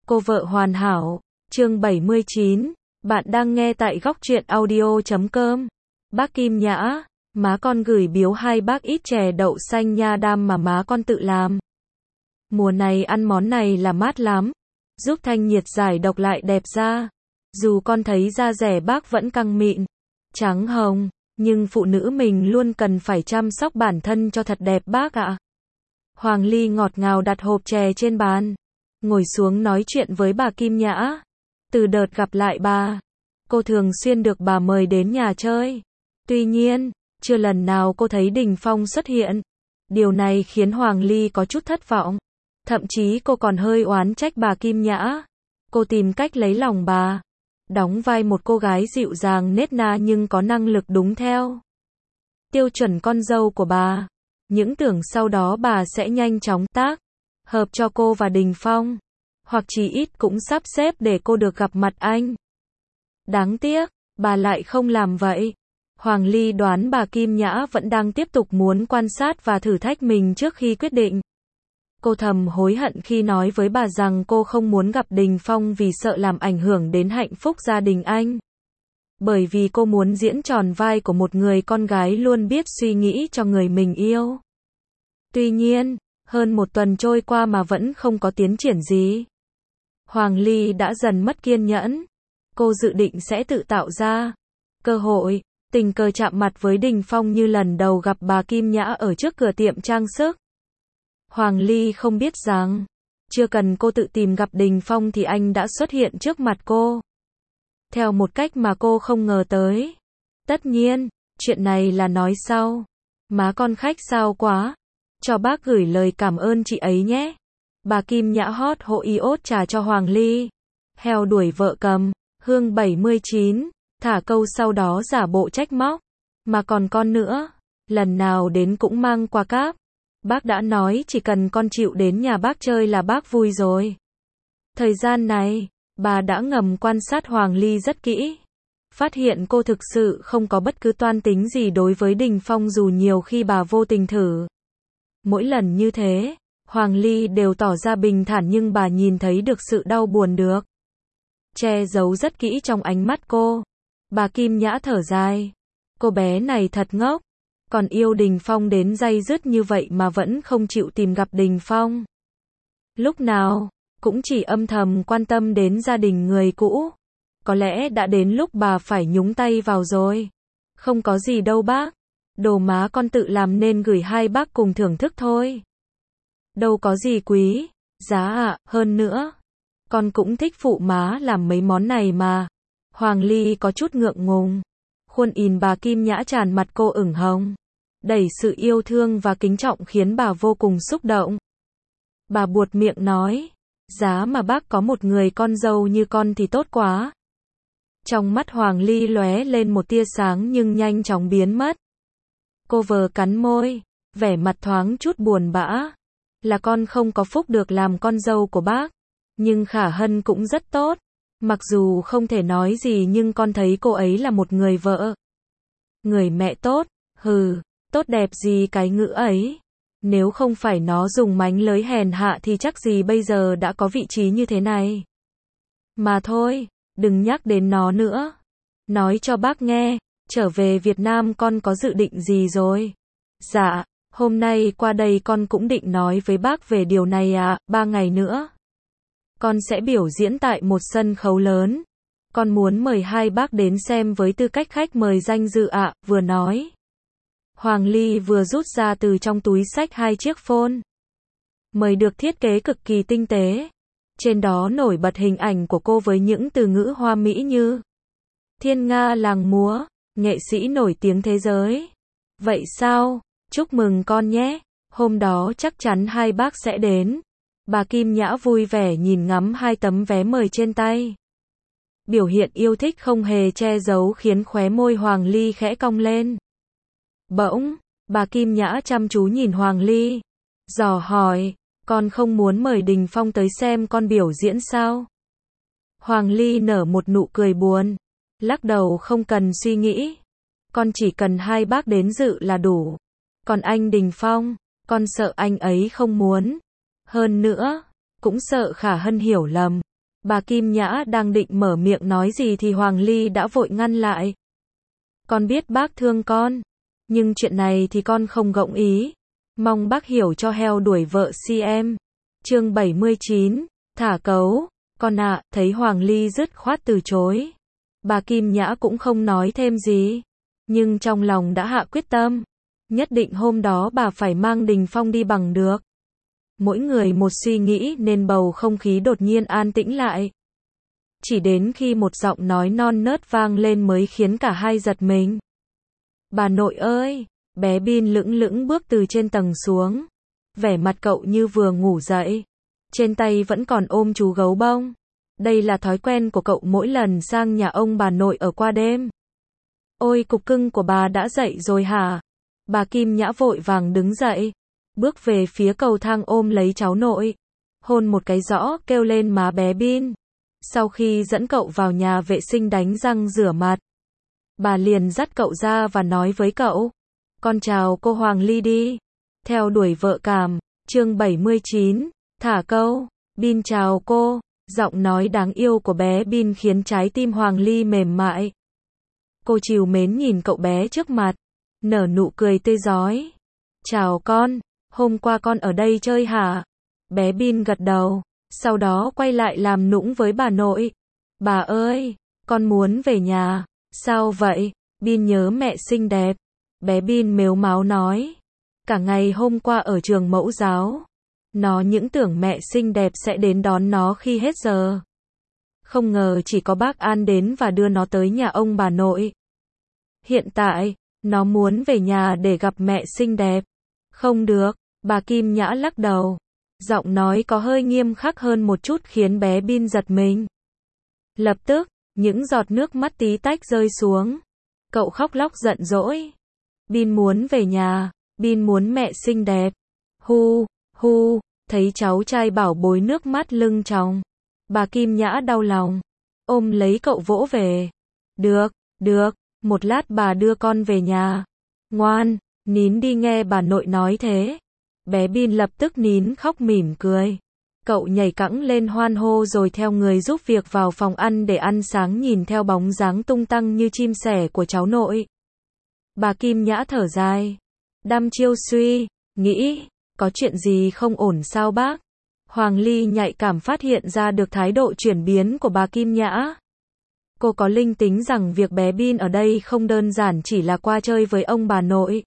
Cô vợ hoàn hảo, chương 79, bạn đang nghe tại góc truyện audio.com. Bác Kim Nhã, má con gửi biếu hai bác ít chè đậu xanh nha đam mà má con tự làm. Mùa này ăn món này là mát lắm, giúp thanh nhiệt giải độc lại đẹp da. Dù con thấy da rẻ bác vẫn căng mịn, trắng hồng, nhưng phụ nữ mình luôn cần phải chăm sóc bản thân cho thật đẹp bác ạ. Hoàng Ly ngọt ngào đặt hộp chè trên bàn, ngồi xuống nói chuyện với bà Kim Nhã. Từ đợt gặp lại bà, cô thường xuyên được bà mời đến nhà chơi. Tuy nhiên, chưa lần nào cô thấy Đình Phong xuất hiện. Điều này khiến Hoàng Ly có chút thất vọng. Thậm chí cô còn hơi oán trách bà Kim Nhã. Cô tìm cách lấy lòng bà, đóng vai một cô gái dịu dàng nết na nhưng có năng lực đúng theo tiêu chuẩn con dâu của bà. Những tưởng sau đó bà sẽ nhanh chóng tác hợp cho cô và Đình Phong, hoặc chỉ ít cũng sắp xếp để cô được gặp mặt anh. Đáng tiếc, bà lại không làm vậy. Hoàng Ly đoán bà Kim Nhã vẫn đang tiếp tục muốn quan sát và thử thách mình trước khi quyết định. Cô thầm hối hận khi nói với bà rằng cô không muốn gặp Đình Phong vì sợ làm ảnh hưởng đến hạnh phúc gia đình anh. Bởi vì cô muốn diễn tròn vai của một người con gái luôn biết suy nghĩ cho người mình yêu. Tuy nhiên, hơn một tuần trôi qua mà vẫn không có tiến triển gì. Hoàng Ly đã dần mất kiên nhẫn. Cô dự định sẽ tự tạo ra cơ hội, tình cờ chạm mặt với Đình Phong như lần đầu gặp bà Kim Nhã ở trước cửa tiệm trang sức. Hoàng Ly không biết rằng, chưa cần cô tự tìm gặp Đình Phong thì anh đã xuất hiện trước mặt cô. Theo một cách mà cô không ngờ tới. Tất nhiên, chuyện này là nói sau. Má con khách sao quá. Cho bác gửi lời cảm ơn chị ấy nhé. Bà Kim Nhã hót hộ iốt trà cho Hoàng Ly. Heo đuổi vợ cầm, hương 79, thả câu sau đó giả bộ trách móc. Mà còn con nữa, lần nào đến cũng mang quà cáp. Bác đã nói chỉ cần con chịu đến nhà bác chơi là bác vui rồi. Thời gian này, bà đã ngầm quan sát Hoàng Ly rất kỹ. Phát hiện cô thực sự không có bất cứ toan tính gì đối với Đình Phong dù nhiều khi bà vô tình thử. Mỗi lần như thế, Hoàng Ly đều tỏ ra bình thản nhưng bà nhìn thấy được sự đau buồn được che giấu rất kỹ trong ánh mắt cô. Bà Kim Nhã thở dài. Cô bé này thật ngốc. Còn yêu Đình Phong đến day dứt như vậy mà vẫn không chịu tìm gặp Đình Phong. Lúc nào cũng chỉ âm thầm quan tâm đến gia đình người cũ. Có lẽ đã đến lúc bà phải nhúng tay vào rồi. Không có gì đâu bác. Đồ má con tự làm nên gửi hai bác cùng thưởng thức thôi. Đâu có gì quý giá ạ, hơn nữa con cũng thích phụ má làm mấy món này mà. Hoàng Ly có chút ngượng ngùng. Khuôn nhìn bà Kim Nhã tràn mặt cô ửng hồng. Đầy sự yêu thương và kính trọng khiến bà vô cùng xúc động. Bà buột miệng nói, giá mà bác có một người con dâu như con thì tốt quá. Trong mắt Hoàng Ly lóe lên một tia sáng nhưng nhanh chóng biến mất. Cô vờ cắn môi, vẻ mặt thoáng chút buồn bã. Là con không có phúc được làm con dâu của bác. Nhưng Khả Hân cũng rất tốt. Mặc dù không thể nói gì nhưng con thấy cô ấy là một người vợ. Người mẹ tốt, tốt đẹp gì cái ngữ ấy. Nếu không phải nó dùng mánh lới hèn hạ thì chắc gì bây giờ đã có vị trí như thế này. Mà thôi, đừng nhắc đến nó nữa. Nói cho bác nghe, trở về Việt Nam con có dự định gì rồi? Dạ, hôm nay qua đây con cũng định nói với bác về điều này à, 3 ngày nữa. Con sẽ biểu diễn tại một sân khấu lớn. Con muốn mời hai bác đến xem với tư cách khách mời danh dự ạ, vừa nói. Hoàng Ly vừa rút ra từ trong túi xách hai chiếc phone. Mời được thiết kế cực kỳ tinh tế. Trên đó nổi bật hình ảnh của cô với những từ ngữ hoa mỹ như thiên nga làng múa, nghệ sĩ nổi tiếng thế giới. Vậy sao? Chúc mừng con nhé. Hôm đó chắc chắn hai bác sẽ đến. Bà Kim Nhã vui vẻ nhìn ngắm hai tấm vé mời trên tay. Biểu hiện yêu thích không hề che giấu khiến khóe môi Hoàng Ly khẽ cong lên. Bỗng, bà Kim Nhã chăm chú nhìn Hoàng Ly. Dò hỏi, con không muốn mời Đình Phong tới xem con biểu diễn sao? Hoàng Ly nở một nụ cười buồn. Lắc đầu không cần suy nghĩ. Con chỉ cần hai bác đến dự là đủ. Còn anh Đình Phong, con sợ anh ấy không muốn. Hơn nữa, cũng sợ Khả Hân hiểu lầm. Bà Kim Nhã đang định mở miệng nói gì thì Hoàng Ly đã vội ngăn lại. Con biết bác thương con, nhưng chuyện này thì con không gọng ý. Mong bác hiểu cho heo đuổi vợ si em. Chương 79, thả cấu. Con ạ, thấy Hoàng Ly dứt khoát từ chối. Bà Kim Nhã cũng không nói thêm gì. Nhưng trong lòng đã hạ quyết tâm. Nhất định hôm đó bà phải mang Đình Phong đi bằng được. Mỗi người một suy nghĩ nên bầu không khí đột nhiên an tĩnh lại. Chỉ đến khi một giọng nói non nớt vang lên mới khiến cả hai giật mình. Bà nội ơi! Bé Bin lững lững bước từ trên tầng xuống. Vẻ mặt cậu như vừa ngủ dậy. Trên tay vẫn còn ôm chú gấu bông. Đây là thói quen của cậu mỗi lần sang nhà ông bà nội ở qua đêm. Ôi cục cưng của bà đã dậy rồi hả? Bà Kim Nhã vội vàng đứng dậy. Bước về phía cầu thang ôm lấy cháu nội. Hôn một cái rõ kêu lên má bé Bin. Sau khi dẫn cậu vào nhà vệ sinh đánh răng rửa mặt. Bà liền dắt cậu ra và nói với cậu. Con chào cô Hoàng Ly đi. Theo đuổi vợ cảm. Chương 79. Thả câu. Bin chào cô. Giọng nói đáng yêu của bé Bin khiến trái tim Hoàng Ly mềm mại. Cô trìu mến nhìn cậu bé trước mặt. Nở nụ cười tươi rói. Chào con. Hôm qua con ở đây chơi hả? Bé Bin gật đầu. Sau đó quay lại làm nũng với bà nội. Bà ơi, con muốn về nhà. Sao vậy? Bin nhớ mẹ xinh đẹp. Bé Bin mếu máo nói. Cả ngày hôm qua ở trường mẫu giáo. Nó những tưởng mẹ xinh đẹp sẽ đến đón nó khi hết giờ. Không ngờ chỉ có bác An đến và đưa nó tới nhà ông bà nội. Hiện tại, nó muốn về nhà để gặp mẹ xinh đẹp. Không được, bà Kim Nhã lắc đầu. Giọng nói có hơi nghiêm khắc hơn một chút khiến bé Bin giật mình. Lập tức, những giọt nước mắt tí tách rơi xuống. Cậu khóc lóc giận dỗi. Bin muốn về nhà, Bin muốn mẹ xinh đẹp. Hu, hu, thấy cháu trai bảo bối nước mắt lưng tròng. Bà Kim Nhã đau lòng. Ôm lấy cậu vỗ về. Được, được, một lát bà đưa con về nhà. Ngoan, nín đi nghe bà nội nói thế. Bé Bin lập tức nín khóc mỉm cười. Cậu nhảy cẫng lên hoan hô rồi theo người giúp việc vào phòng ăn để ăn sáng nhìn theo bóng dáng tung tăng như chim sẻ của cháu nội. Bà Kim Nhã thở dài. Đăm chiêu suy, nghĩ, có chuyện gì không ổn sao bác? Hoàng Ly nhạy cảm phát hiện ra được thái độ chuyển biến của bà Kim Nhã. Cô có linh tính rằng việc bé Bin ở đây không đơn giản chỉ là qua chơi với ông bà nội.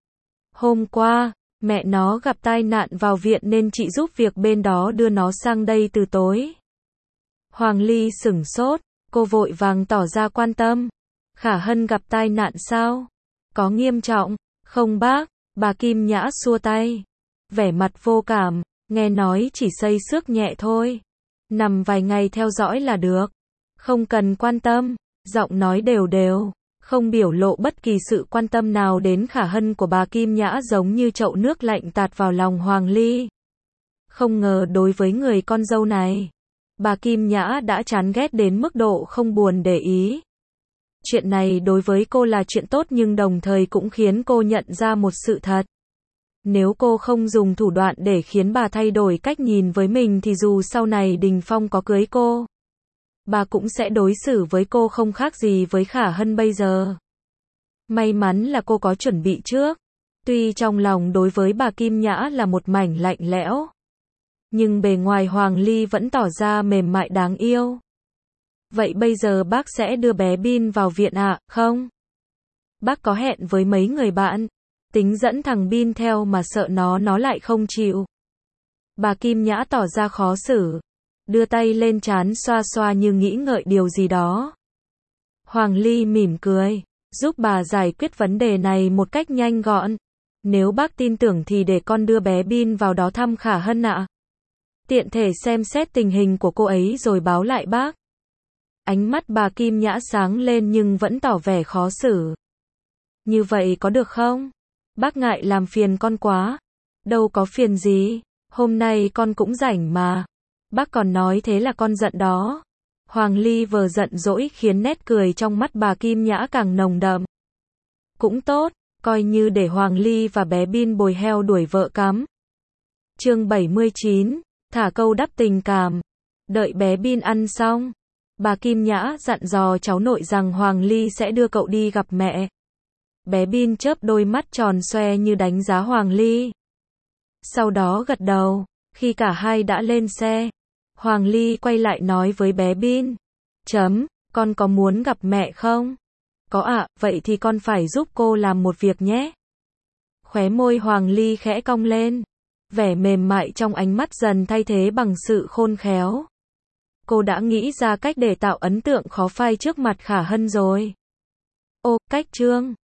Hôm qua, mẹ nó gặp tai nạn vào viện nên chị giúp việc bên đó đưa nó sang đây từ tối. Hoàng Ly sửng sốt, cô vội vàng tỏ ra quan tâm. Khả Hân gặp tai nạn sao? Có nghiêm trọng? Không bác, bà Kim Nhã xua tay. Vẻ mặt vô cảm, nghe nói chỉ xây xước nhẹ thôi. Nằm vài ngày theo dõi là được. Không cần quan tâm, giọng nói đều đều. Không biểu lộ bất kỳ sự quan tâm nào đến Khả Hân của bà Kim Nhã giống như chậu nước lạnh tạt vào lòng Hoàng Ly. Không ngờ đối với người con dâu này, bà Kim Nhã đã chán ghét đến mức độ không buồn để ý. Chuyện này đối với cô là chuyện tốt nhưng đồng thời cũng khiến cô nhận ra một sự thật. Nếu cô không dùng thủ đoạn để khiến bà thay đổi cách nhìn với mình thì dù sau này Đình Phong có cưới cô, bà cũng sẽ đối xử với cô không khác gì với Khả Hân bây giờ. May mắn là cô có chuẩn bị trước. Tuy trong lòng đối với bà Kim Nhã là một mảnh lạnh lẽo, nhưng bề ngoài Hoàng Ly vẫn tỏ ra mềm mại đáng yêu. Vậy bây giờ bác sẽ đưa bé Bin vào viện ạ, không? Bác có hẹn với mấy người bạn, tính dẫn thằng Bin theo mà sợ nó lại không chịu. Bà Kim Nhã tỏ ra khó xử. Đưa tay lên trán xoa xoa như nghĩ ngợi điều gì đó. Hoàng Ly mỉm cười, giúp bà giải quyết vấn đề này một cách nhanh gọn. Nếu bác tin tưởng thì để con đưa bé Bin vào đó thăm Khả Hân ạ. Tiện thể xem xét tình hình của cô ấy rồi báo lại bác. Ánh mắt bà Kim Nhã sáng lên nhưng vẫn tỏ vẻ khó xử. Như vậy có được không? Bác ngại làm phiền con quá. Đâu có phiền gì, hôm nay con cũng rảnh mà. Bác còn nói thế là con giận đó. Hoàng Ly vừa giận dỗi khiến nét cười trong mắt bà Kim Nhã càng nồng đậm. Cũng tốt, coi như để Hoàng Ly và bé Bin bồi heo đuổi vợ cắm. Chương 79, thả câu đắp tình cảm. Đợi bé Bin ăn xong, bà Kim Nhã dặn dò cháu nội rằng Hoàng Ly sẽ đưa cậu đi gặp mẹ. Bé Bin chớp đôi mắt tròn xoe như đánh giá Hoàng Ly. Sau đó gật đầu. Khi cả hai đã lên xe, Hoàng Ly quay lại nói với bé Bin. Con có muốn gặp mẹ không? Có ạ, vậy thì con phải giúp cô làm một việc nhé. Khóe môi Hoàng Ly khẽ cong lên. Vẻ mềm mại trong ánh mắt dần thay thế bằng sự khôn khéo. Cô đã nghĩ ra cách để tạo ấn tượng khó phai trước mặt Khả Hân rồi. Ô, cách chương